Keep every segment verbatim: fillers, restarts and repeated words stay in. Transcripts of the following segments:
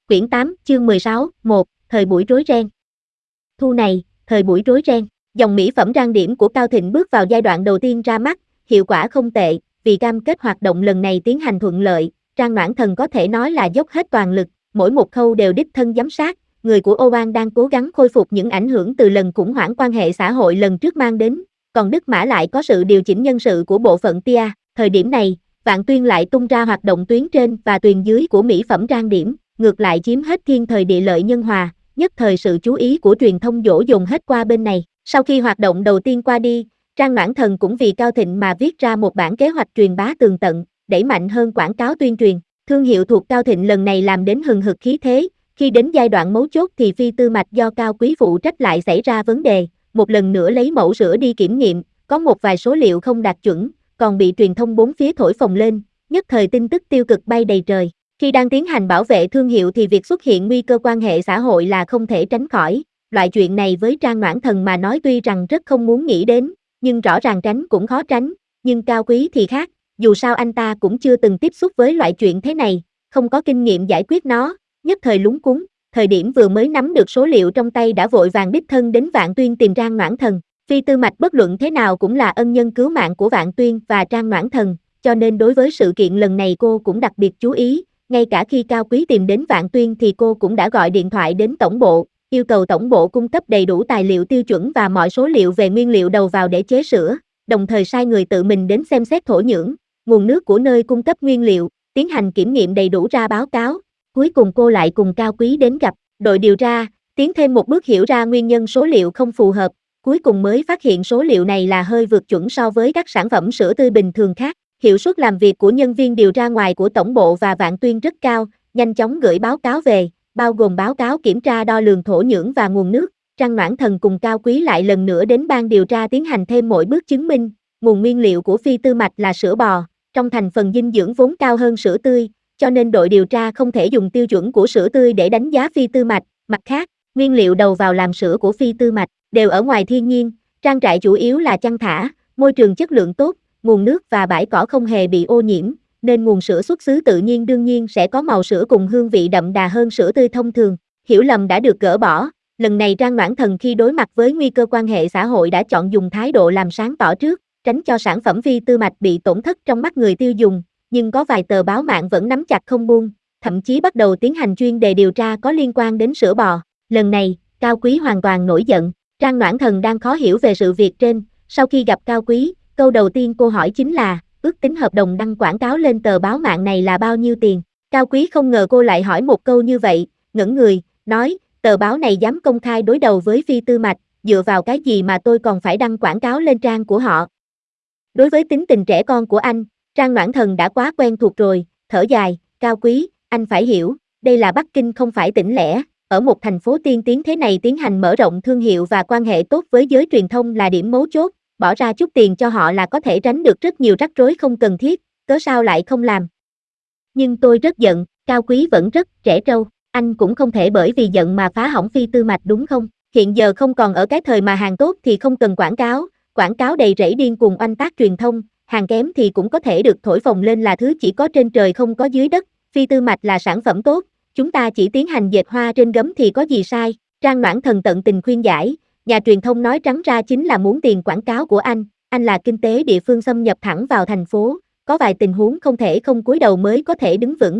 Quyển tám, chương mười sáu, một, thời buổi rối ren. Thu này, thời buổi rối ren. Dòng mỹ phẩm trang điểm của Cao Thịnh bước vào giai đoạn đầu tiên ra mắt, hiệu quả không tệ, vì cam kết hoạt động lần này tiến hành thuận lợi, Trang Noãn Thần có thể nói là dốc hết toàn lực, mỗi một khâu đều đích thân giám sát, người của Oan đang cố gắng khôi phục những ảnh hưởng từ lần khủng hoảng quan hệ xã hội lần trước mang đến, còn Đức Mã lại có sự điều chỉnh nhân sự của bộ phận pê e rờ. Thời điểm này, Vạn Tuyên lại tung ra hoạt động tuyến trên và tuyền dưới của mỹ phẩm trang điểm, ngược lại chiếm hết thiên thời địa lợi nhân hòa, nhất thời sự chú ý của truyền thông đổ dồn hết qua bên này. Sau khi hoạt động đầu tiên qua đi, Trang Noãn Thần cũng vì Cao Thịnh mà viết ra một bản kế hoạch truyền bá tường tận, đẩy mạnh hơn quảng cáo tuyên truyền. Thương hiệu thuộc Cao Thịnh lần này làm đến hừng hực khí thế, khi đến giai đoạn mấu chốt thì phi tư mạch do Cao Quý phụ trách lại xảy ra vấn đề, một lần nữa lấy mẫu sữa đi kiểm nghiệm, có một vài số liệu không đạt chuẩn, còn bị truyền thông bốn phía thổi phồng lên, nhất thời tin tức tiêu cực bay đầy trời. Khi đang tiến hành bảo vệ thương hiệu thì việc xuất hiện nguy cơ quan hệ xã hội là không thể tránh khỏi, loại chuyện này với Trang Noãn Thần mà nói tuy rằng rất không muốn nghĩ đến, nhưng rõ ràng tránh cũng khó tránh, nhưng Cao Quý thì khác, dù sao anh ta cũng chưa từng tiếp xúc với loại chuyện thế này, không có kinh nghiệm giải quyết nó, nhất thời lúng cuống, thời điểm vừa mới nắm được số liệu trong tay đã vội vàng đích thân đến Vạn Tuyên tìm Trang Noãn Thần. Phi Tư Mạch bất luận thế nào cũng là ân nhân cứu mạng của Vạn Tuyên và Trang Noãn Thần, cho nên đối với sự kiện lần này cô cũng đặc biệt chú ý, ngay cả khi Cao Quý tìm đến Vạn Tuyên thì cô cũng đã gọi điện thoại đến tổng bộ, yêu cầu tổng bộ cung cấp đầy đủ tài liệu tiêu chuẩn và mọi số liệu về nguyên liệu đầu vào để chế sữa, đồng thời sai người tự mình đến xem xét thổ nhưỡng, nguồn nước của nơi cung cấp nguyên liệu, tiến hành kiểm nghiệm đầy đủ ra báo cáo. Cuối cùng cô lại cùng Cao Quý đến gặp đội điều tra, tiến thêm một bước hiểu ra nguyên nhân số liệu không phù hợp, cuối cùng mới phát hiện số liệu này là hơi vượt chuẩn so với các sản phẩm sữa tươi bình thường khác. Hiệu suất làm việc của nhân viên điều tra ngoài của tổng bộ và Vạn Tuyên rất cao, nhanh chóng gửi báo cáo về, bao gồm báo cáo kiểm tra đo lường thổ nhưỡng và nguồn nước. Trang Noãn Thần cùng Cao Quý lại lần nữa đến ban điều tra tiến hành thêm mỗi bước chứng minh, nguồn nguyên liệu của phi tư mạch là sữa bò, trong thành phần dinh dưỡng vốn cao hơn sữa tươi, cho nên đội điều tra không thể dùng tiêu chuẩn của sữa tươi để đánh giá phi tư mạch. Mặt khác, nguyên liệu đầu vào làm sữa của phi tư mạch đều ở ngoài thiên nhiên, trang trại chủ yếu là chăn thả, môi trường chất lượng tốt, nguồn nước và bãi cỏ không hề bị ô nhiễm, nên nguồn sữa xuất xứ tự nhiên đương nhiên sẽ có màu sữa cùng hương vị đậm đà hơn sữa tươi thông thường. Hiểu lầm đã được gỡ bỏ, lần này Trang Noãn Thần khi đối mặt với nguy cơ quan hệ xã hội đã chọn dùng thái độ làm sáng tỏ trước, tránh cho sản phẩm phi tư mạch bị tổn thất trong mắt người tiêu dùng, nhưng có vài tờ báo mạng vẫn nắm chặt không buông, thậm chí bắt đầu tiến hành chuyên đề điều tra có liên quan đến sữa bò. Lần này, Cao Quý hoàn toàn nổi giận, Trang Noãn Thần đang khó hiểu về sự việc trên, sau khi gặp Cao Quý, câu đầu tiên cô hỏi chính là, ước tính hợp đồng đăng quảng cáo lên tờ báo mạng này là bao nhiêu tiền? Cao Quý không ngờ cô lại hỏi một câu như vậy, ngẩn người, nói, tờ báo này dám công khai đối đầu với phi tư mạch, dựa vào cái gì mà tôi còn phải đăng quảng cáo lên trang của họ? Đối với tính tình trẻ con của anh, Trang Noãn Thần đã quá quen thuộc rồi, thở dài, Cao Quý, anh phải hiểu, đây là Bắc Kinh không phải tỉnh lẻ, ở một thành phố tiên tiến thế này tiến hành mở rộng thương hiệu và quan hệ tốt với giới truyền thông là điểm mấu chốt, bỏ ra chút tiền cho họ là có thể tránh được rất nhiều rắc rối không cần thiết, cớ sao lại không làm? Nhưng tôi rất giận, Cao Quý vẫn rất trẻ trâu, anh cũng không thể bởi vì giận mà phá hỏng phi tư mạch đúng không? Hiện giờ không còn ở cái thời mà hàng tốt thì không cần quảng cáo, quảng cáo đầy rẫy điên cuồng oanh tác truyền thông, hàng kém thì cũng có thể được thổi phồng lên là thứ chỉ có trên trời không có dưới đất, phi tư mạch là sản phẩm tốt, chúng ta chỉ tiến hành dệt hoa trên gấm thì có gì sai? Trang Noãn Thần tận tình khuyên giải, nhà truyền thông nói trắng ra chính là muốn tiền quảng cáo của anh, anh là kinh tế địa phương xâm nhập thẳng vào thành phố, có vài tình huống không thể không cúi đầu mới có thể đứng vững.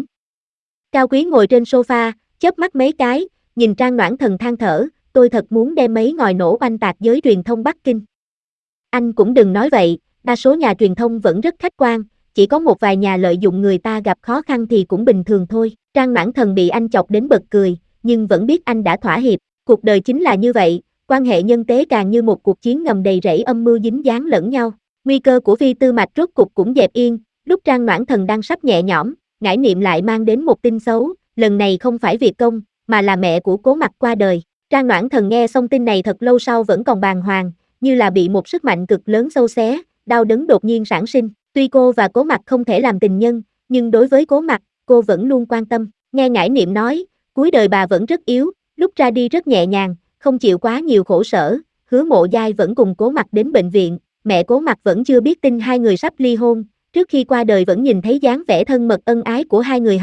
Cao Quý ngồi trên sofa, chớp mắt mấy cái, nhìn Trang Noãn Thần than thở, tôi thật muốn đem mấy ngòi nổ oanh tạc giới truyền thông Bắc Kinh. Anh cũng đừng nói vậy, đa số nhà truyền thông vẫn rất khách quan, chỉ có một vài nhà lợi dụng người ta gặp khó khăn thì cũng bình thường thôi. Trang Noãn Thần bị anh chọc đến bật cười, nhưng vẫn biết anh đã thỏa hiệp, cuộc đời chính là như vậy, quan hệ nhân tế càng như một cuộc chiến ngầm đầy rẫy âm mưu dính dáng lẫn nhau. Nguy cơ của phi tư mạch rốt cục cũng dẹp yên, lúc Trang Noãn Thần đang sắp nhẹ nhõm, Ngải Niệm lại mang đến một tin xấu, lần này không phải Việt Công, mà là mẹ của Cố Mặc qua đời. Trang Noãn Thần nghe xong tin này thật lâu sau vẫn còn bàng hoàng, như là bị một sức mạnh cực lớn xâu xé, đau đớn đột nhiên sản sinh. Tuy cô và Cố Mặc không thể làm tình nhân, nhưng đối với Cố Mặc, cô vẫn luôn quan tâm. Nghe Ngải Niệm nói, cuối đời bà vẫn rất yếu, lúc ra đi rất nhẹ nhàng, không chịu quá nhiều khổ sở. Hứa Mộ Giai vẫn cùng Cố Mặc đến bệnh viện, mẹ Cố Mặc vẫn chưa biết tin hai người sắp ly hôn, trước khi qua đời vẫn nhìn thấy dáng vẻ thân mật ân ái của hai người họ.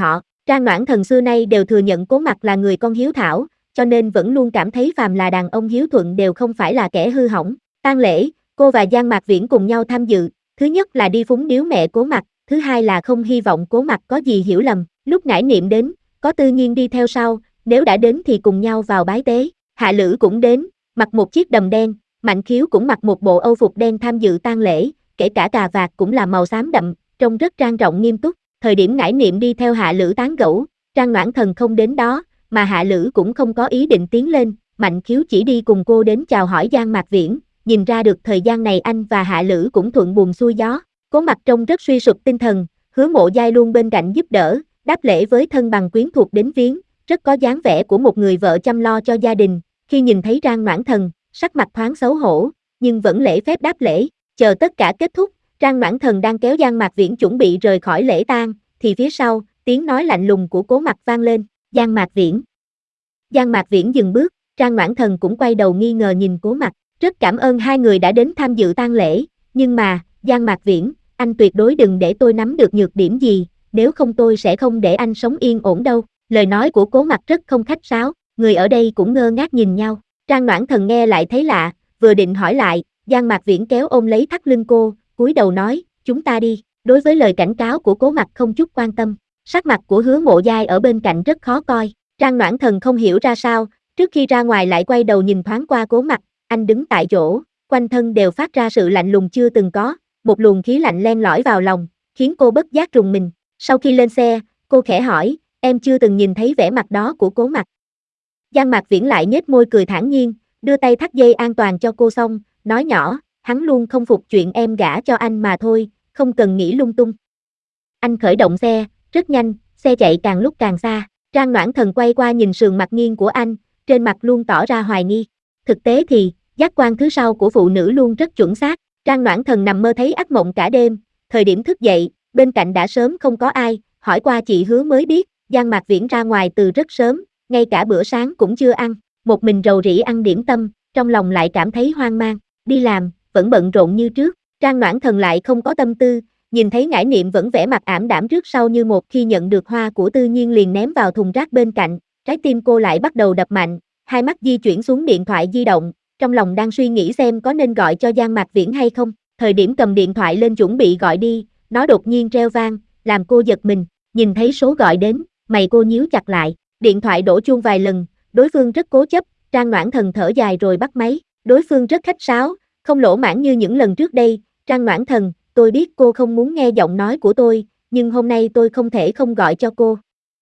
Trang Noãn Thần xưa nay đều thừa nhận Cố Mặc là người con hiếu thảo, cho nên vẫn luôn cảm thấy phàm là đàn ông hiếu thuận đều không phải là kẻ hư hỏng. Tang lễ, cô và Giang Mạc Viễn cùng nhau tham dự, thứ nhất là đi phúng điếu mẹ Cố Mặc, thứ hai là không hy vọng Cố Mặc có gì hiểu lầm. Lúc ngải niệm đến, có Tư Nhiên đi theo sau, nếu đã đến thì cùng nhau vào bái tế. Hạ Lữ cũng đến, mặc một chiếc đầm đen, Mạnh Khiếu cũng mặc một bộ âu phục đen tham dự tang lễ, kể cả cà vạt cũng là màu xám đậm, trông rất trang trọng nghiêm túc. Thời điểm ngải niệm đi theo Hạ Lữ tán gẫu, Trang Noãn Thần không đến đó, mà Hạ Lữ cũng không có ý định tiến lên, Mạnh Khiếu chỉ đi cùng cô đến chào hỏi Giang Mạc Viễn, nhìn ra được thời gian này anh và Hạ Lữ cũng thuận buồm xuôi gió. Cố Mặc trông rất suy sụp tinh thần, Hứa Mộ Giai luôn bên cạnh giúp đỡ, đáp lễ với thân bằng quyến thuộc đến viếng, rất có dáng vẻ của một người vợ chăm lo cho gia đình. Khi nhìn thấy Trang Noãn Thần, sắc mặt thoáng xấu hổ, nhưng vẫn lễ phép đáp lễ. Chờ tất cả kết thúc, Trang Noãn Thần đang kéo Giang Mạc Viễn chuẩn bị rời khỏi lễ tang, thì phía sau, tiếng nói lạnh lùng của Cố Mặc vang lên, Giang Mạc Viễn. Giang Mạc Viễn dừng bước, Trang Noãn Thần cũng quay đầu nghi ngờ nhìn Cố Mặc, rất cảm ơn hai người đã đến tham dự tang lễ, nhưng mà, Giang Mạc Viễn, anh tuyệt đối đừng để tôi nắm được nhược điểm gì, nếu không tôi sẽ không để anh sống yên ổn đâu. Lời nói của Cố Mặc rất không khách sáo, người ở đây cũng ngơ ngác nhìn nhau. Trang Noãn Thần nghe lại thấy lạ, vừa định hỏi lại, Giang Mạc Viễn kéo ôm lấy thắt lưng cô, cúi đầu nói, chúng ta đi. Đối với lời cảnh cáo của Cố Mặc không chút quan tâm, sắc mặt của Hứa Mộ Giai ở bên cạnh rất khó coi. Trang Noãn Thần không hiểu ra sao, trước khi ra ngoài lại quay đầu nhìn thoáng qua Cố Mặc, anh đứng tại chỗ, quanh thân đều phát ra sự lạnh lùng chưa từng có, một luồng khí lạnh len lỏi vào lòng, khiến cô bất giác rùng mình. Sau khi lên xe, cô khẽ hỏi, em chưa từng nhìn thấy vẻ mặt đó của Cố Mặc. Giang Mạc Viễn lại nhếch môi cười thản nhiên, đưa tay thắt dây an toàn cho cô xong, nói nhỏ, hắn luôn không phục chuyện em gả cho anh mà thôi, không cần nghĩ lung tung. Anh khởi động xe, rất nhanh, xe chạy càng lúc càng xa. Trang Noãn Thần quay qua nhìn sườn mặt nghiêng của anh, trên mặt luôn tỏ ra hoài nghi. Thực tế thì, giác quan thứ sau của phụ nữ luôn rất chuẩn xác. Trang Noãn Thần nằm mơ thấy ác mộng cả đêm, thời điểm thức dậy, bên cạnh đã sớm không có ai, hỏi qua chị Hứa mới biết, Giang Mạc Viễn ra ngoài từ rất sớm, ngay cả bữa sáng cũng chưa ăn, một mình rầu rĩ ăn điểm tâm, trong lòng lại cảm thấy hoang mang, đi làm, vẫn bận rộn như trước. Trang Noãn Thần lại không có tâm tư, nhìn thấy ngải niệm vẫn vẻ mặt ảm đạm trước sau như một khi nhận được hoa của Tư Nhiên liền ném vào thùng rác bên cạnh, trái tim cô lại bắt đầu đập mạnh, hai mắt di chuyển xuống điện thoại di động, trong lòng đang suy nghĩ xem có nên gọi cho Giang Mạc Viễn hay không. Thời điểm cầm điện thoại lên chuẩn bị gọi đi, nó đột nhiên reo vang, làm cô giật mình, nhìn thấy số gọi đến, mày cô nhíu chặt lại, điện thoại đổ chuông vài lần, đối phương rất cố chấp, Trang Noãn Thần thở dài rồi bắt máy, đối phương rất khách sáo, không lỗ mãng như những lần trước đây. Trang Noãn Thần, tôi biết cô không muốn nghe giọng nói của tôi, nhưng hôm nay tôi không thể không gọi cho cô.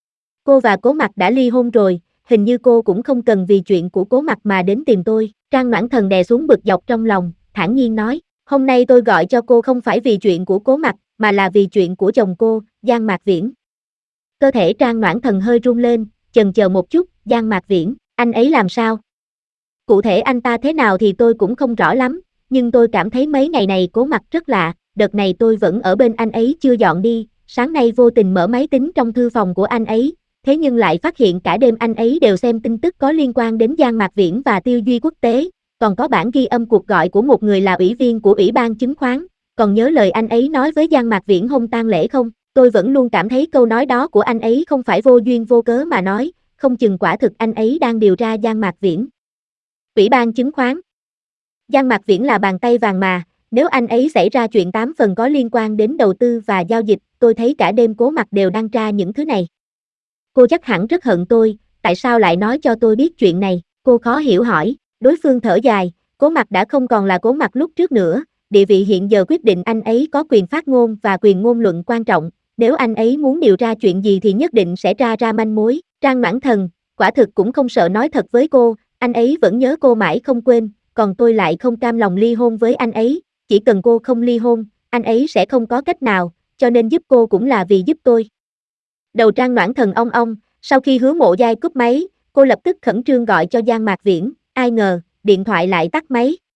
Cô và Cố Mặc đã ly hôn rồi, hình như cô cũng không cần vì chuyện của Cố Mặc mà đến tìm tôi. Trang Noãn Thần đè xuống bực dọc trong lòng, thản nhiên nói, hôm nay tôi gọi cho cô không phải vì chuyện của Cố Mặc, mà là vì chuyện của chồng cô, Giang Mạc Viễn. Cơ thể Trang Noãn Thần hơi run lên, chần chờ một chút, Giang Mạc Viễn, anh ấy làm sao? Cụ thể anh ta thế nào thì tôi cũng không rõ lắm, nhưng tôi cảm thấy mấy ngày này Cố Mặc rất lạ, đợt này tôi vẫn ở bên anh ấy chưa dọn đi, sáng nay vô tình mở máy tính trong thư phòng của anh ấy, thế nhưng lại phát hiện cả đêm anh ấy đều xem tin tức có liên quan đến Giang Mạc Viễn và Tiêu Duy Quốc tế, còn có bản ghi âm cuộc gọi của một người là ủy viên của Ủy ban chứng khoán, còn nhớ lời anh ấy nói với Giang Mạc Viễn hôm tang lễ không? Tôi vẫn luôn cảm thấy câu nói đó của anh ấy không phải vô duyên vô cớ mà nói, không chừng quả thực anh ấy đang điều tra Giang Mạc Viễn. Ủy ban chứng khoán. Giang Mạc Viễn là bàn tay vàng mà, nếu anh ấy xảy ra chuyện tám phần có liên quan đến đầu tư và giao dịch, tôi thấy cả đêm Cố Mặc đều đăng tra những thứ này. Cô chắc hẳn rất hận tôi, tại sao lại nói cho tôi biết chuyện này? Cô khó hiểu hỏi, đối phương thở dài, Cố Mặc đã không còn là Cố Mặc lúc trước nữa, địa vị hiện giờ quyết định anh ấy có quyền phát ngôn và quyền ngôn luận quan trọng, nếu anh ấy muốn điều tra chuyện gì thì nhất định sẽ tra ra manh mối. Trang Noãn Thần, quả thực cũng không sợ nói thật với cô, anh ấy vẫn nhớ cô mãi không quên, còn tôi lại không cam lòng ly hôn với anh ấy, chỉ cần cô không ly hôn, anh ấy sẽ không có cách nào, cho nên giúp cô cũng là vì giúp tôi. Đầu Trang Noãn Thần ong ong, sau khi Hứa Mộ Giai cúp máy, cô lập tức khẩn trương gọi cho Giang Mạc Viễn, ai ngờ, điện thoại lại tắt máy,